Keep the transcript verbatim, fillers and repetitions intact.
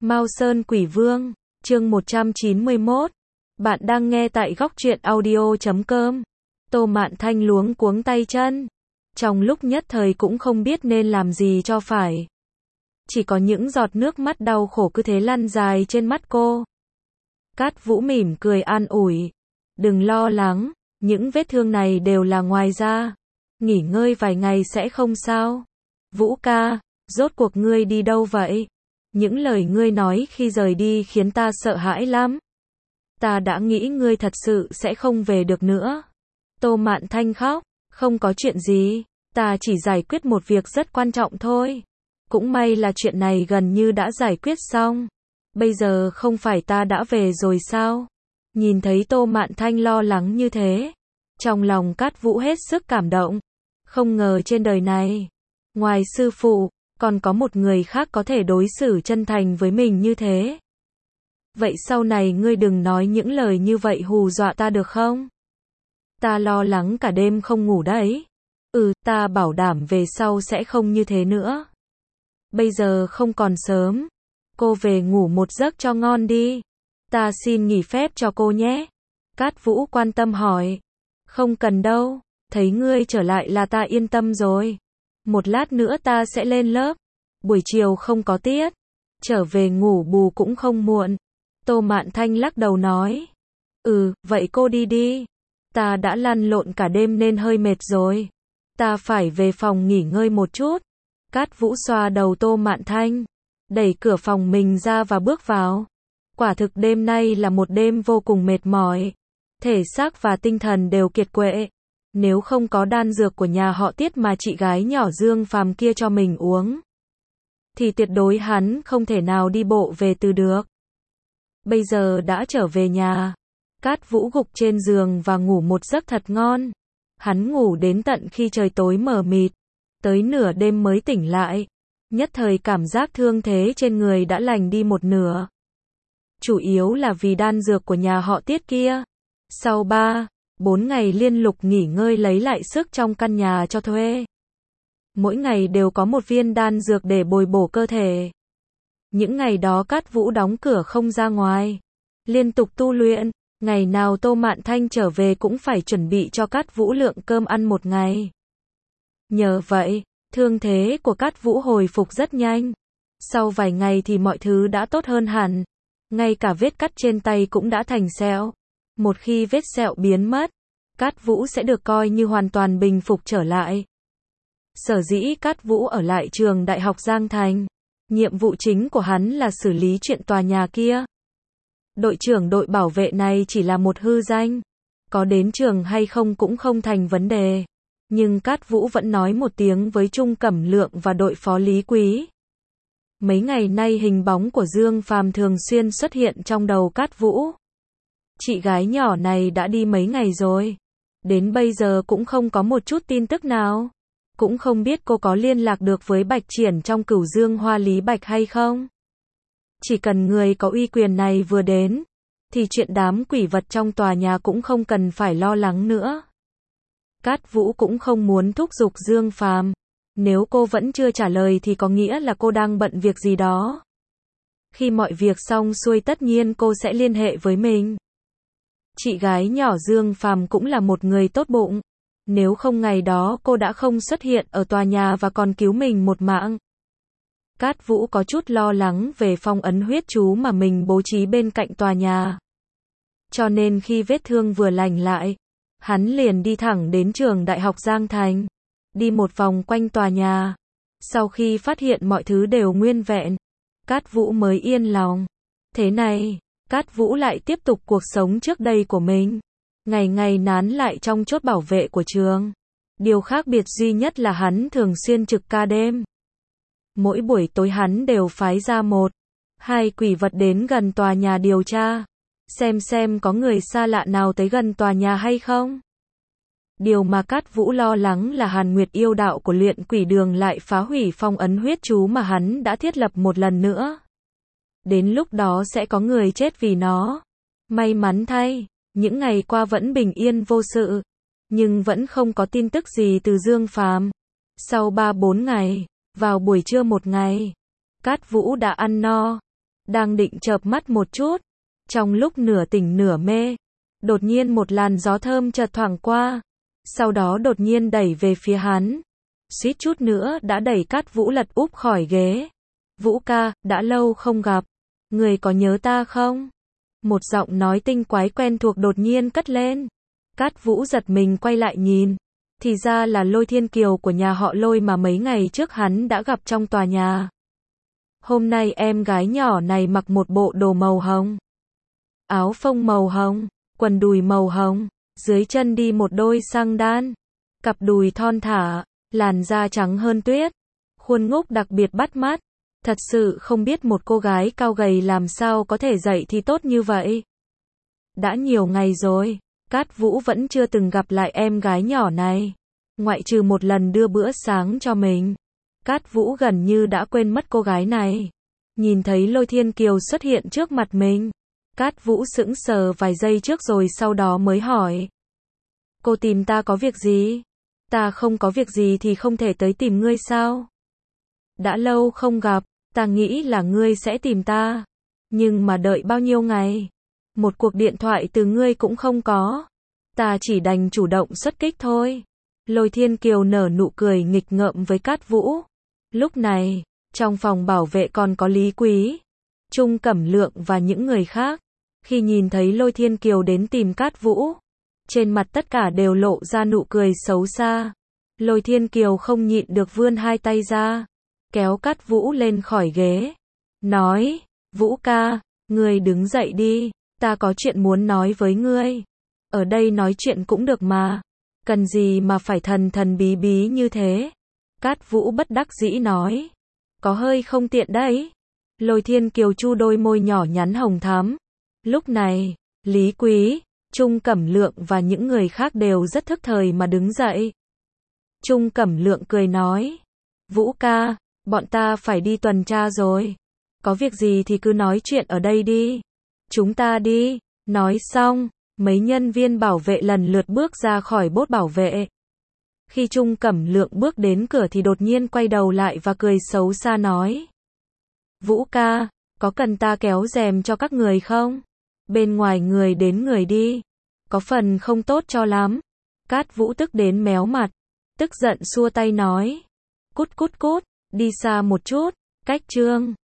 Mao Sơn Quỷ Vương, chương một trăm chín mươi mốt. Bạn đang nghe tại góc truyện audio chấm com. Tô Mạn Thanh luống cuống tay chân. Trong lúc nhất thời cũng không biết nên làm gì cho phải. Chỉ có những giọt nước mắt đau khổ cứ thế lăn dài trên mắt cô. Cát Vũ mỉm cười an ủi. Đừng lo lắng, những vết thương này đều là ngoài da. Nghỉ ngơi vài ngày sẽ không sao. Vũ ca, rốt cuộc ngươi đi đâu vậy? Những lời ngươi nói khi rời đi khiến ta sợ hãi lắm. Ta đã nghĩ ngươi thật sự sẽ không về được nữa. Tô Mạn Thanh khóc, không có chuyện gì, ta chỉ giải quyết một việc rất quan trọng thôi. Cũng may là chuyện này gần như đã giải quyết xong. Bây giờ không phải ta đã về rồi sao? Nhìn thấy Tô Mạn Thanh lo lắng như thế, trong lòng Cát Vũ hết sức cảm động. Không ngờ trên đời này, ngoài sư phụ, còn có một người khác có thể đối xử chân thành với mình như thế. Vậy sau này ngươi đừng nói những lời như vậy hù dọa ta được không? Ta lo lắng cả đêm không ngủ đấy. Ừ, ta bảo đảm về sau sẽ không như thế nữa. Bây giờ không còn sớm. Cô về ngủ một giấc cho ngon đi. Ta xin nghỉ phép cho cô nhé. Cát Vũ quan tâm hỏi. Không cần đâu, thấy ngươi trở lại là ta yên tâm rồi. Một lát nữa ta sẽ lên lớp. Buổi chiều không có tiết. Trở về ngủ bù cũng không muộn. Tô Mạn Thanh lắc đầu nói. Ừ, vậy cô đi đi. Ta đã lăn lộn cả đêm nên hơi mệt rồi. Ta phải về phòng nghỉ ngơi một chút. Cát Vũ xoa đầu Tô Mạn Thanh. Đẩy cửa phòng mình ra và bước vào. Quả thực đêm nay là một đêm vô cùng mệt mỏi. Thể xác và tinh thần đều kiệt quệ. Nếu không có đan dược của nhà họ Tiết mà chị gái nhỏ Dương Phàm kia cho mình uống, thì tuyệt đối hắn không thể nào đi bộ về từ được. Bây giờ đã trở về nhà. Cát Vũ gục trên giường và ngủ một giấc thật ngon. Hắn ngủ đến tận khi trời tối mờ mịt. Tới nửa đêm mới tỉnh lại. Nhất thời cảm giác thương thế trên người đã lành đi một nửa. Chủ yếu là vì đan dược của nhà họ Tiết kia. Sau ba, bốn ngày liên tục nghỉ ngơi lấy lại sức trong căn nhà cho thuê. Mỗi ngày đều có một viên đan dược để bồi bổ cơ thể. Những ngày đó Cát Vũ đóng cửa không ra ngoài. Liên tục tu luyện. Ngày nào Tô Mạn Thanh trở về cũng phải chuẩn bị cho Cát Vũ lượng cơm ăn một ngày. Nhờ vậy, thương thế của Cát Vũ hồi phục rất nhanh. Sau vài ngày thì mọi thứ đã tốt hơn hẳn. Ngay cả vết cắt trên tay cũng đã thành sẹo. Một khi vết sẹo biến mất, Cát Vũ sẽ được coi như hoàn toàn bình phục trở lại. Sở dĩ Cát Vũ ở lại trường Đại học Giang Thành. Nhiệm vụ chính của hắn là xử lý chuyện tòa nhà kia. Đội trưởng đội bảo vệ này chỉ là một hư danh. Có đến trường hay không cũng không thành vấn đề. Nhưng Cát Vũ vẫn nói một tiếng với Trung Cẩm Lượng và đội phó Lý Quý. Mấy ngày nay hình bóng của Dương Phàm thường xuyên xuất hiện trong đầu Cát Vũ. Chị gái nhỏ này đã đi mấy ngày rồi. Đến bây giờ cũng không có một chút tin tức nào. Cũng không biết cô có liên lạc được với Bạch Triển trong Cửu Dương Hoa Lý Bạch hay không. Chỉ cần người có uy quyền này vừa đến, thì chuyện đám quỷ vật trong tòa nhà cũng không cần phải lo lắng nữa. Cát Vũ cũng không muốn thúc giục Dương Phàm. Nếu cô vẫn chưa trả lời thì có nghĩa là cô đang bận việc gì đó. Khi mọi việc xong xuôi tất nhiên cô sẽ liên hệ với mình. Chị gái nhỏ Dương Phàm cũng là một người tốt bụng. Nếu không ngày đó cô đã không xuất hiện ở tòa nhà và còn cứu mình một mạng. Cát Vũ có chút lo lắng về phong ấn huyết chú mà mình bố trí bên cạnh tòa nhà. Cho nên khi vết thương vừa lành lại, hắn liền đi thẳng đến trường Đại học Giang Thành. Đi một vòng quanh tòa nhà. Sau khi phát hiện mọi thứ đều nguyên vẹn, Cát Vũ mới yên lòng. Thế này, Cát Vũ lại tiếp tục cuộc sống trước đây của mình. Ngày ngày nán lại trong chốt bảo vệ của trường. Điều khác biệt duy nhất là hắn thường xuyên trực ca đêm. Mỗi buổi tối hắn đều phái ra một, hai quỷ vật đến gần tòa nhà điều tra. Xem xem có người xa lạ nào tới gần tòa nhà hay không. Điều mà Cát Vũ lo lắng là Hàn Nguyệt yêu đạo của luyện quỷ đường lại phá hủy phong ấn huyết chú mà hắn đã thiết lập một lần nữa. Đến lúc đó sẽ có người chết vì nó. May mắn thay, những ngày qua vẫn bình yên vô sự. Nhưng vẫn không có tin tức gì từ Dương Phàm. Sau ba bốn ngày, vào buổi trưa một ngày, Cát Vũ đã ăn no. đang định chợp mắt một chút, trong lúc nửa tỉnh nửa mê, đột nhiên một làn gió thơm chợt thoảng qua, sau đó đột nhiên đẩy về phía hắn, suýt chút nữa đã đẩy Cát Vũ lật úp khỏi ghế. Vũ ca, đã lâu không gặp, người có nhớ ta không? Một giọng nói tinh quái quen thuộc đột nhiên cất lên. Cát Vũ giật mình quay lại nhìn, thì ra là Lôi Thiên Kiều của nhà họ Lôi mà mấy ngày trước hắn đã gặp trong tòa nhà. Hôm nay em gái nhỏ này mặc một bộ đồ màu hồng, áo phông màu hồng, quần đùi màu hồng, dưới chân đi một đôi xăng đan, cặp đùi thon thả, làn da trắng hơn tuyết, khuôn ngúc đặc biệt bắt mắt. Thật sự không biết một cô gái cao gầy làm sao có thể dậy thì tốt như vậy. Đã nhiều ngày rồi, Cát Vũ vẫn chưa từng gặp lại em gái nhỏ này, ngoại trừ một lần đưa bữa sáng cho mình. Cát Vũ gần như đã quên mất cô gái này. Nhìn thấy Lôi Thiên Kiều xuất hiện trước mặt mình, Cát Vũ sững sờ vài giây trước rồi sau đó mới hỏi. Cô tìm ta có việc gì? Ta không có việc gì thì không thể tới tìm ngươi sao? Đã lâu không gặp, ta nghĩ là ngươi sẽ tìm ta. Nhưng mà đợi bao nhiêu ngày? Một cuộc điện thoại từ ngươi cũng không có. Ta chỉ đành chủ động xuất kích thôi. Lôi Thiên Kiều nở nụ cười nghịch ngợm với Cát Vũ. Lúc này, trong phòng bảo vệ còn có Lý Quý, Trung Cẩm Lượng và những người khác. Khi nhìn thấy Lôi Thiên Kiều đến tìm Cát Vũ, trên mặt tất cả đều lộ ra nụ cười xấu xa. Lôi Thiên Kiều không nhịn được vươn hai tay ra, kéo Cát Vũ lên khỏi ghế, nói, Vũ ca, ngươi đứng dậy đi, ta có chuyện muốn nói với ngươi. Ở đây nói chuyện cũng được mà, cần gì mà phải thần thần bí bí như thế. Cát Vũ bất đắc dĩ nói, có hơi không tiện đấy. Lôi Thiên Kiều chu đôi môi nhỏ nhắn hồng thắm. Lúc này, Lý Quý, Trung Cẩm Lượng và những người khác đều rất thức thời mà đứng dậy. Trung Cẩm Lượng cười nói, Vũ ca, bọn ta phải đi tuần tra rồi. Có việc gì thì cứ nói chuyện ở đây đi. Chúng ta đi. Nói xong, mấy nhân viên bảo vệ lần lượt bước ra khỏi bốt bảo vệ. Khi Trung Cẩm Lượng bước đến cửa thì đột nhiên quay đầu lại và cười xấu xa nói, Vũ ca, có cần ta kéo rèm cho các người không? Bên ngoài người đến người đi, có phần không tốt cho lắm. Cát Vũ tức đến méo mặt, tức giận xua tay nói, cút cút cút, đi xa một chút. Cách chương